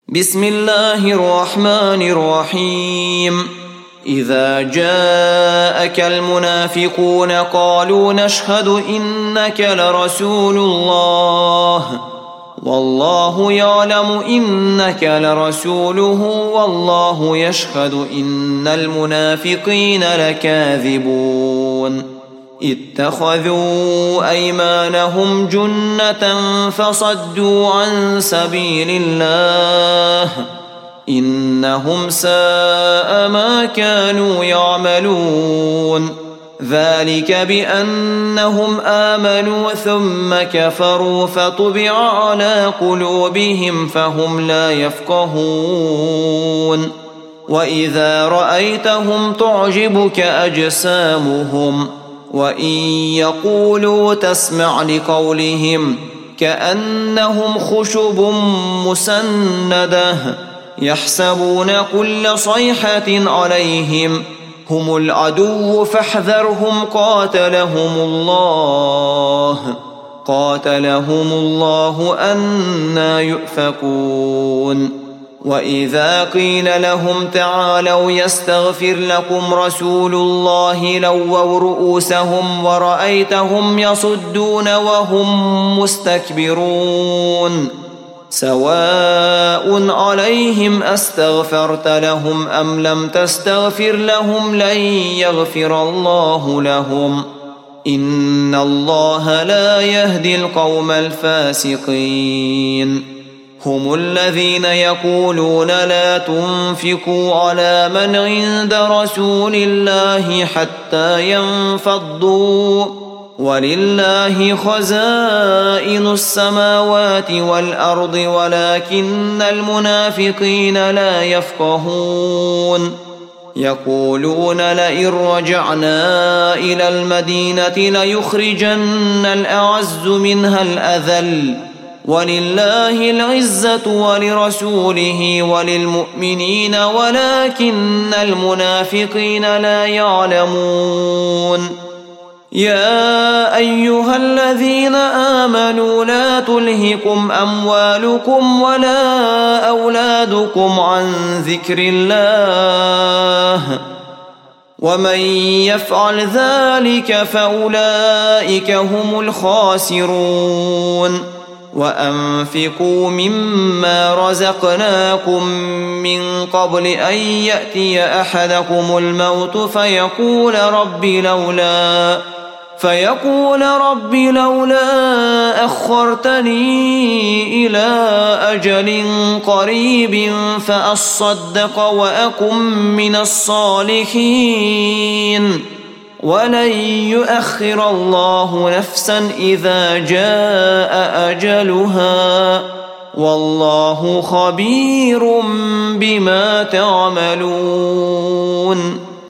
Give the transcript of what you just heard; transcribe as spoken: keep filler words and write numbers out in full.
بسم الله الرحمن الرحيم إذا جاءك المنافقون قالوا نشهد إنك لرسول الله والله يعلم إنك لرسوله والله يشهد إن المنافقين لكاذبون اتخذوا أيمانهم جنة فصدوا عن سبيل الله إنهم ساء ما كانوا يعملون ذلك بأنهم آمنوا ثم كفروا فطبع على قلوبهم فهم لا يفقهون وإذا رأيتهم تعجبك أجسامهم وإن يقولوا تسمع لقولهم كأنهم خشب مسندة يحسبون كل صيحة عليهم هم العدو فاحذرهم قاتلهم الله قاتلهم الله أنى يؤفكون وإذا قيل لهم تعالوا يستغفر لكم رسول الله لووا رؤوسهم ورأيتهم يصدون وهم مستكبرون سواء عليهم أستغفرت لهم أم لم تستغفر لهم لن يغفر الله لهم إن الله لا يهدي القوم الفاسقين هم الذين يقولون لا تنفقوا على من عند رسول الله حتى ينفضوا ولله خزائن السماوات والأرض ولكن المنافقين لا يفقهون يقولون لئن رجعنا إلى المدينة ليخرجن الأعز منها الأذل ولله العزة ولرسوله وللمؤمنين ولكن المنافقين لا يعلمون يا أيها الذين آمنوا لا تلهكم أموالكم ولا أولادكم عن ذكر الله ومن يفعل ذلك فأولئك هم الخاسرون وأنفقوا مما رزقناكم من قبل أن يأتي أحدكم الموت فيقول رب لولا فيقول رب لولا أخرتني إلى أجل قريب فأصدق وأكن من الصالحين ولن يؤخر الله نفسا إذا جاء أجلها والله خبير بما تعملون